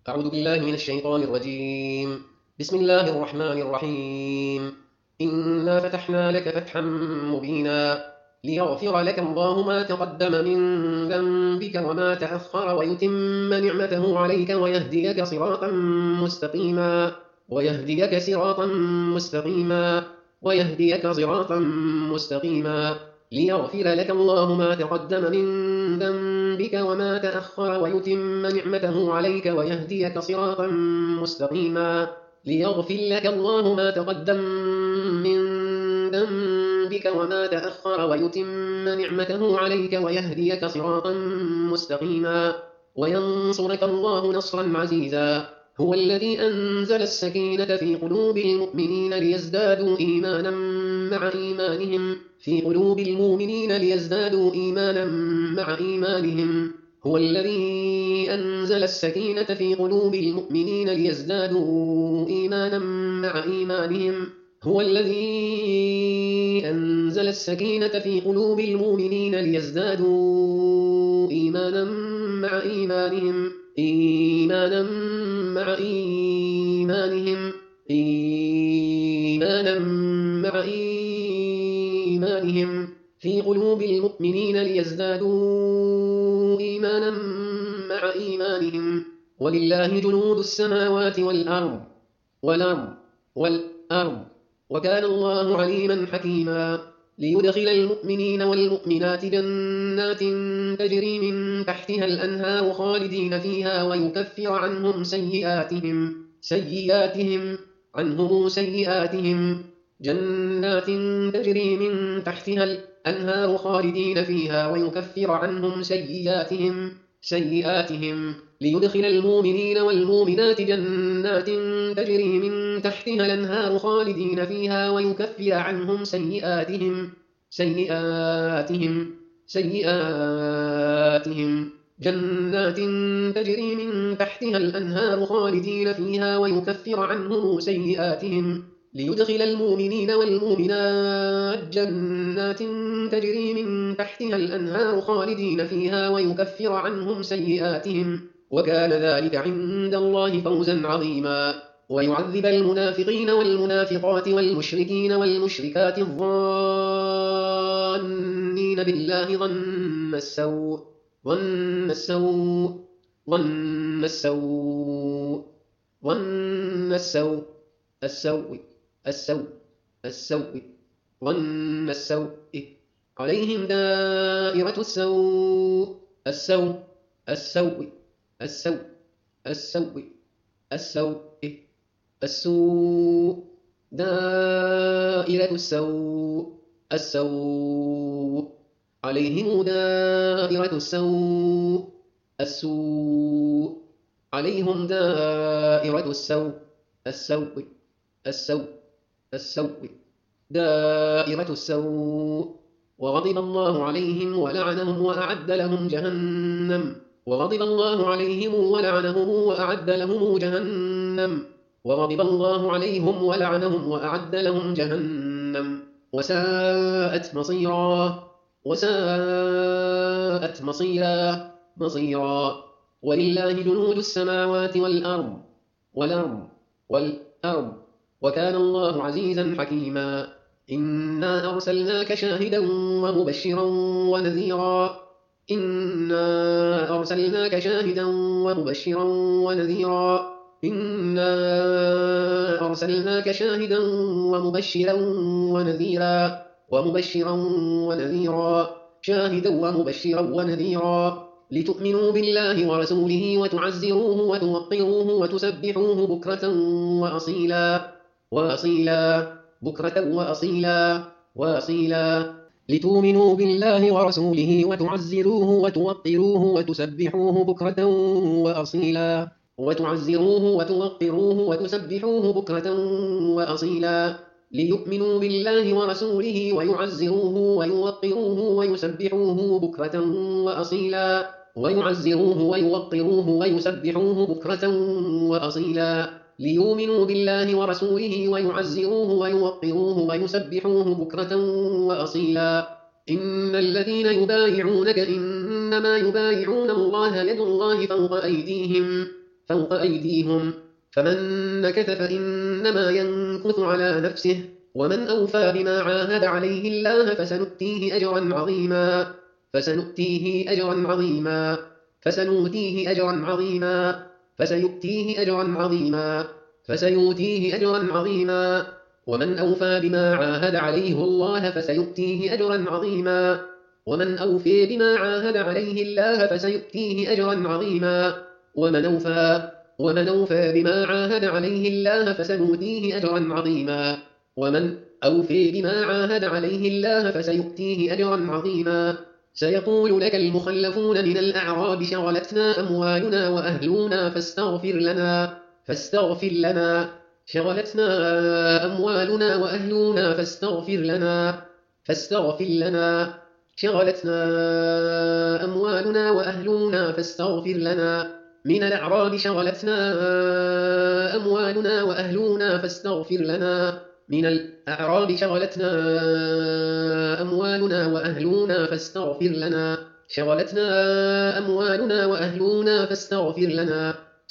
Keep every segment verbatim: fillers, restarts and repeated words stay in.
أعوذ بالله من الشيطان الرجيم. بسم الله الرحمن الرحيم. إنا فتحنا لك فتحا مبينا ليغفر لك الله ما تقدم من ذنبك وما تأخر ويتم نعمته عليك ويهديك صراطا مستقيما ويهديك صراطا مستقيما ويهديك صراطا مستقيما ليغفر لك الله ما تقدم من ذنبك وما تأخر ويتم نعمته عليك ويهديك صراطا مستقيما ليغفر لك الله ما تقدم من ذنبك وما تأخر ويتم نعمته عليك ويهديك صراطا مستقيما وينصرك الله نصرا عزيزا. هو الذي أنزل السكينة في قلوب المؤمنين ليزدادوا إيمانا مع إيمانهم في قلوب المؤمنين ليزدادوا إيمانا مع إيمانهم هو الذي أنزل السكينة في قلوب المؤمنين ليزدادوا إيمانا مع إيمانهم هو الذي أنزل السكينة في قلوب المؤمنين ليزدادوا إيمانا مع إيمانهم إيمانا مع إيمانهم إيمانا مع إيمانهم في قلوب المؤمنين ليزدادوا إيمانا مع إيمانهم ولله جنود السماوات والأرض والأرض والأرض وكان الله عليما حكيما. ليدخل المؤمنين والمؤمنات جنات تجري من تحتها الأنهار خالدين فيها ويكفر عنهم سيئاتهم سيئاتهم عنهم سيئاتهم جنات تجري من تحتها الأنهار خالدين فيها ويكفر عنهم سيئاتهم سيئاتهم ليدخل المؤمنين والمؤمنات جنات تجري من تحتها الأنهار خالدين فيها ويكفر عنهم سيئاتهم سيئاتهم سيئاتهم جنات تجري من تحتها الأنهار خالدين فيها ويكفر عنهم سيئاتهم ليدخل المؤمنين والمؤمنات جنات تجري من تحتها الأنهار خالدين فيها ويكفر عنهم سيئاتهم وكان ذلك عند الله فوزا عظيما. ويعذب المنافقين والمنافقات والمشركين والمشركات الظانين بالله ظن السوء ظن السوء ظن السوء ظن السوء السوء السوء السوء ظن السوء عليهم دائرة السوء السوء السوء السوء السوء السوء السوء دائرة السوء السوء عليهم دائرة السوء السوء عليهم دائرة السوء السوء السوء السوء دائرة السوء وغضب الله عليهم ولعنهم وأعد لهم جهنم وغضب الله عليهم ولعنهم وأعد لهم جهنم وغضب الله عليهم ولعنهم وأعد لهم جهنم وساءت مصيرا وساءت مصيرا مصيرا ولله جنود السماوات والأرض والأرض والأرض وكان الله عزيزا حكيما. إنا أرسلناك شاهدا ومبشرا ونذيرا إنا أرسلناك شاهدا ومبشرا ونذيرا إنا أرسلناك شاهدا ومبشرا ونذيرا ومبشرا ونذيرا شاهدا ومبشرا ونذيرا لتؤمنوا بالله ورسوله وتعزروه وتوقروه وتسبحوه بكرة وأصيلا وأصيلا بكرة وأصيلا وأصيلا لتؤمنوا بالله ورسوله وتعزروه وتوقروه وتسبحوه بكرة وأصيلا وتعزروه وتوقروه وتسبحوه بكرة وأصيلا ليؤمنوا بالله ورسوله ويعزروه ويوقروه ويسبحوه بكرة وأصيلا ويعزروه ويوقروه ويسبحوه بكرة وأصيلا ليؤمنوا بالله ورسوله ويعزروه ويوقروه ويسبحوه بكرة وأصيلا. إن الذين يبايعونك إنما يبايعون الله يد الله فوق أيديهم فوق أيديهم فمن نكث فإنما ينكث على نفسه ومن أوفى بما عاهد عليه الله فسنؤتيه أجرا عظيما فسنؤتيه أجرا عظيما فسنؤتيه أجرا عظيما فسيؤتيه أجرا عظيما فسيؤتيه أجرا عظيما ومن أوفى بما عاهد عليه الله فسيؤتيه أجرا عظيما ومن أوفي بما عاهد عليه الله فسيؤتيه أجرا عظيما ومن أوفى ومن أوفى بما عاهد عليه الله فسنؤتيه أجرا عظيما ومن أوفي بما عاهد عليه الله فسيؤتيه أجرا عظيما سيقول لك المخلفون من الأعراب شغلتنا أموالنا وأهلنا فاستغفر لنا فاستغفر لنا شغلتنا أموالنا وأهلنا فاستغفر لنا فاستغفر لنا شغلتنا أموالنا وأهلنا فاستغفر لنا من الأعراب شغلتنا أموالنا وأهلنا فاستغفر لنا من الأعراب شغلتنا أموالنا وأهلنا فاستغفر لنا شغلتنا أموالنا وأهلنا فاستغفر لنا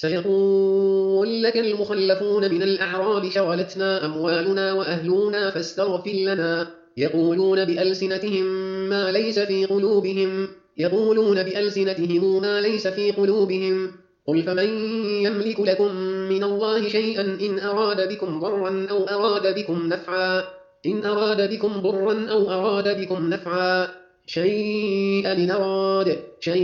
سيقول لك المخلفون من الأعراب شغلتنا أموالنا وأهلنا فاستغفر لنا يقولون بألسنتهم ما ليس في قلوبهم يقولون بألسنتهم ما ليس في قلوبهم قل فمن يملك لكم من الله شيئا إن أراد بكم ضرا أو أراد بكم نفعا إن أراد بكم ضرا أو أراد بكم نفعا شيئا إن أراد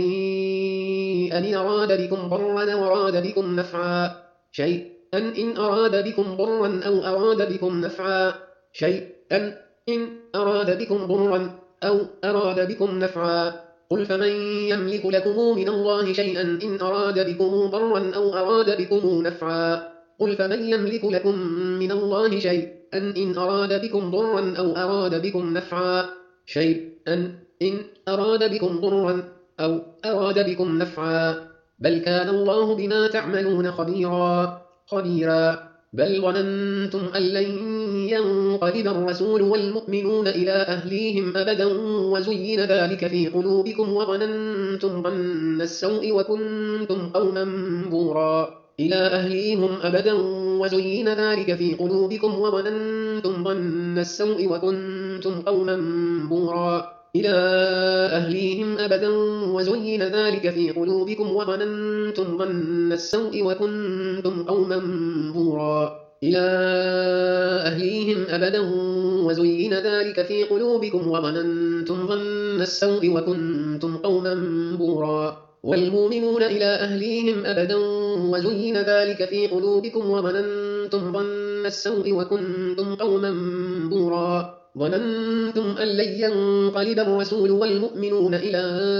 شيئا إن أراد بكم ضرا أو أراد بكم نفعا شيئا إن أراد بكم ضرا أو أراد بكم نفعا شيئا إن أراد بكم ضرا أو أراد بكم نفعا قل فمن يملك لكم من الله شيئا إن أراد بكم ضرا أو أراد بكم نفعا قل فمن يملك لكم من الله شيئا إن أراد بكم ضرا أو أراد بكم نفعا شيئا إن أراد بكم ضرا أو أراد بكم نفعا بل كان الله بما تعملون خبيرا خبيرا بل ظننتم أن لن ينقلب الرسول والمؤمنون إلى أهليهم أبدا وزين ذلك في قلوبكم وظننتم ظن السوء وكنتم قوما بورا إلى أهليهم أبدا وزين ذلك في قلوبكم وظننتم ظن السوء وكنتم قوما بورا إلى أهليهم أبدا وزين ذلك في قلوبكم وظننتم ظن السوء وكنتم قوما بورا إلى أهليهم أبدا وزين ذلك في قلوبكم وظننتم ظن السوء وكنتم قوما بورا والمؤمنون إلى أهليهم أبدا وزين ذلك في قلوبكم وظننتم ظن السوء وكنتم قوما بورا ظننتم أن لن ينقلب الرسول والمؤمنون إلى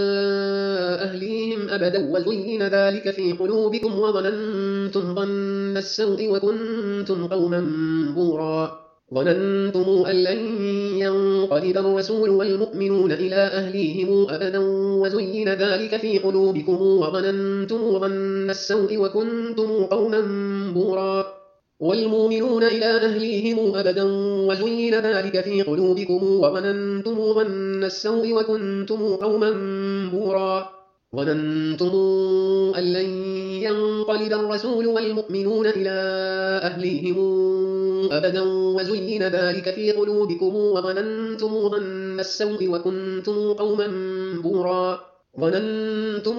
أهليهم أبدا وزين ذلك في قلوبكم وظننتم ظن السوء وكنتم قوما بورا ظننتم أن لن ينقلب الرسول والمؤمنون إلى أهليهم أبدا وزين ذلك في قلوبكم وظننتم ظن السوء وكنتم قوما بورا والمؤمنون إلى أهليهم أبدا وزين ذلك في قلوبكم وظننتم ظن السوء وكنتم قوما بورا ظننتم أن لن ينقلب الرسول والمؤمنون إلى أهليهم أبدا وزين ذلك في قلوبكم وظننتم ظن السوء وكنتم قوما بورا ظننتم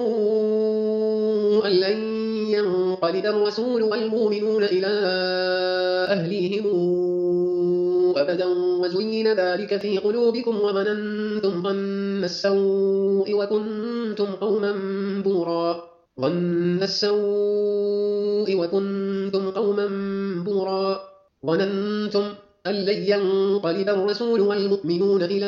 أن لن ينقلب الرسول والمؤمنون إلى أهليهم أبدا وزين ذلك في قلوبكم وظننتم ظن السوء وكنتم قوما بورا ظن السوء وكنتم قوما بورا ظننتم أن لن ينقلب الرسول والمؤمنون إلى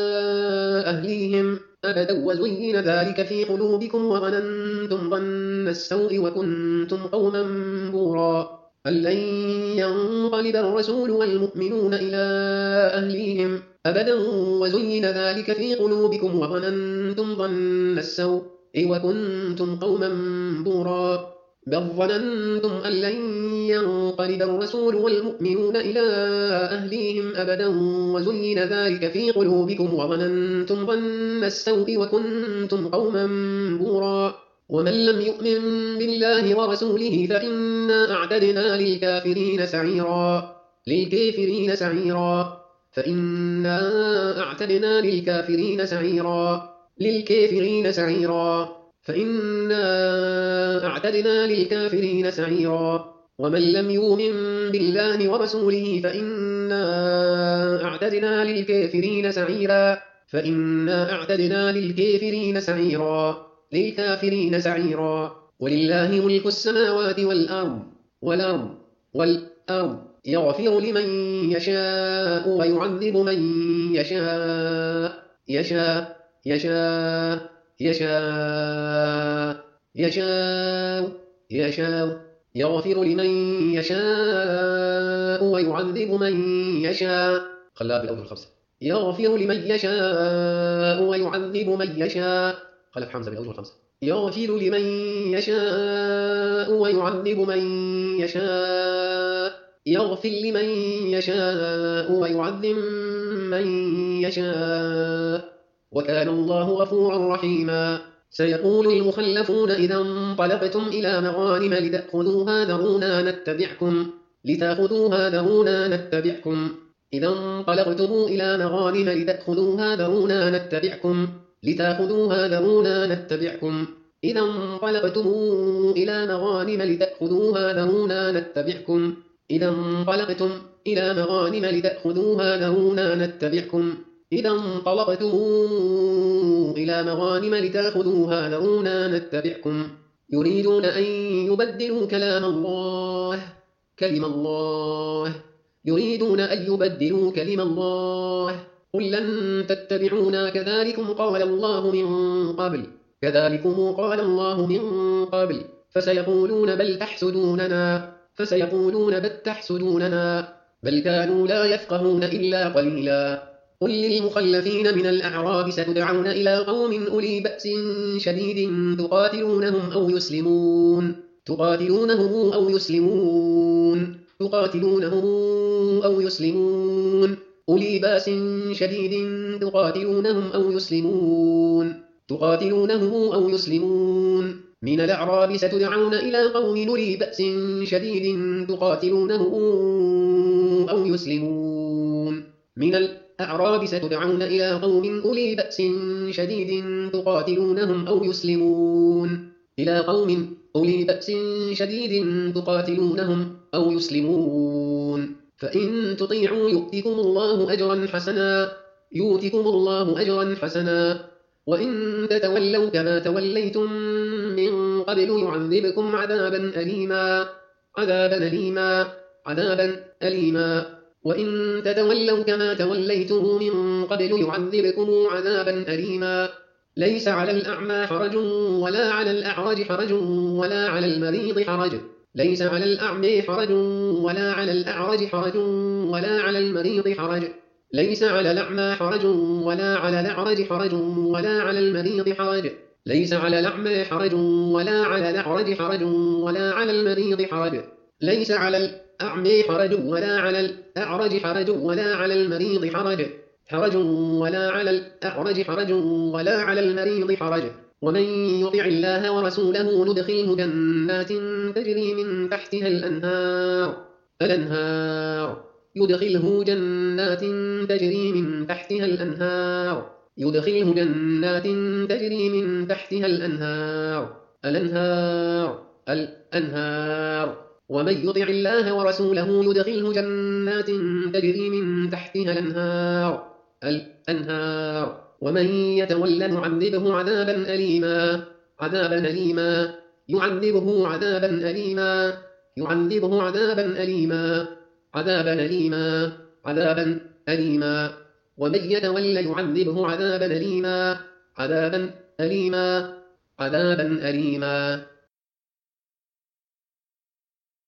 أهليهم أبدا وزين ذلك في قلوبكم وظننتم ظن السوء وكنتم قوما بورا أن لن ينقلب الرسول والمؤمنون إلى أهليهم أبدا وزين ذلك في قلوبكم وظننتم ظن السوء وكنتم قوما بورا بل ظننتم أن لن ينقلب الرسول والمؤمنون إلى أهليهم أبدا وزين ذلك في قلوبكم وظننتم ظن السوء وكنتم قوما بورا ومن لم يؤمن بالله ورسوله فإنا أعتدنا للكافرين سعيرا للكافرين سعيرا فإنا أعتدنا للكافرين سعيرا للكافرين سعيرا فإنا أعتدنا للكافرين سعيرا ومن لم يؤمن بالله ورسوله فإنا أعتدنا للكافرين سعيرا فإنا أعتدنا للكافرين سعيرا للكافرين سعيرا ولله ملك السماوات والأرض والأرض والأرض يغفر لمن يشاء ويعذب من يشاء يشاء يشاء يشاء يشاء يشاء يغفر لمن يشاء ويعذب من يشاء خلاها بالأول الخمسة يغفر لمن يشاء ويعذب من يشاء خلف حمزة بالأول الخمسة يغفر لمن يشاء ويعذب من يشاء يغفر لمن يشاء ويعذب من يشاء وكان الله غفورا رحيما سيقول المخلفون إذا انطلقتم إلى مغانم لتأخذوها ذرونا نتبعكم لتأخذوها ذرونا نتبعكم إذا انطلقتم إلى مغانم لتأخذوها ذرونا نتبعكم لتأخذوها ذرونا نتبعكم إذا انطلقتم إلى مغانم لتأخذوها ذرونا نتبعكم إذا انطلقتم إلى مغانم لتأخذوها ذرونا نتبعكم إذا انطلقتم إلى مغانم لتأخذوها ذرونا نتبعكم يريدون أن يبدلوا كلام الله كلم الله يريدون أن يبدلوا كلم الله قل لن تتبعونا كذلكم قال الله من قبل كذلكم قال الله من قبل فسيقولون بل تحسدوننا فسيقولون بل تحسدوننا بل كانوا لا يفقهون إلا قليلا قل للمخلفين من الأعراب ستدعون إلى قوم أولي بأس شديد تقاتلونهم أو يسلمون تقاتلونهم أو يسلمون تقاتلونهم أو يسلمون أولي بأس شديد تقاتلونهم أو يسلمون تقاتلونهم أو يسلمون من الأعراب ستدعون إلى قوم أولي بأس شديد تقاتلونهم أو يسلمون من الأعراب ستدعون إلى قوم أولي بأس شديد تقاتلونهم أو يسلمون إلى قوم أولي بأس شديد تقاتلونهم أو يسلمون فإن تطيعوا يؤتكم الله أجرا حسنا يؤتكم الله أجرا حسنا وإن تتولوا كما توليتم من قبل يعذبكم عذابا أليما عذابا أليما عذابا أليما وإن تتولوا كما توليتم من قبل يعذبكم عذابا أليما ليس على الأعمى حرج ولا على الأعرج حرج ولا على المريض حرج ليس على الأعمى حرج ولا على الأعرج حرج ولا على المريض حرج ليس على الأعمى حرج ولا على الأعرج حرج ولا على المريض حرج ليس على الأعمى حرج ولا على الأعرج حرج ولا على المريض حرج ليس على الأعمى حرج ولا على الأعرج حرج ولا على المريض حرج حرج ولا على الأعرج حرج ولا على المريض حرج ومن يطع الله ورسوله ندخله جنات تجري من تحتها الأنهار الأنهار يدخله جنات تجري من تحتها الأنهار يدخله جنات تجري من تحتها الأنهار الأنهار الأنهار ومن يطع الله ورسوله يدخله جنات تجري من تحتها الأنهار الأنهار ومن يتولى نعذبه عذابا أليما عذابا أليما يعذبه عذابا أليما يعذبه عذابا أليما عذابا أليما عذابا أليما ومن يتولى يعذبه عذابا أليما عذابا أليما عذابا أليما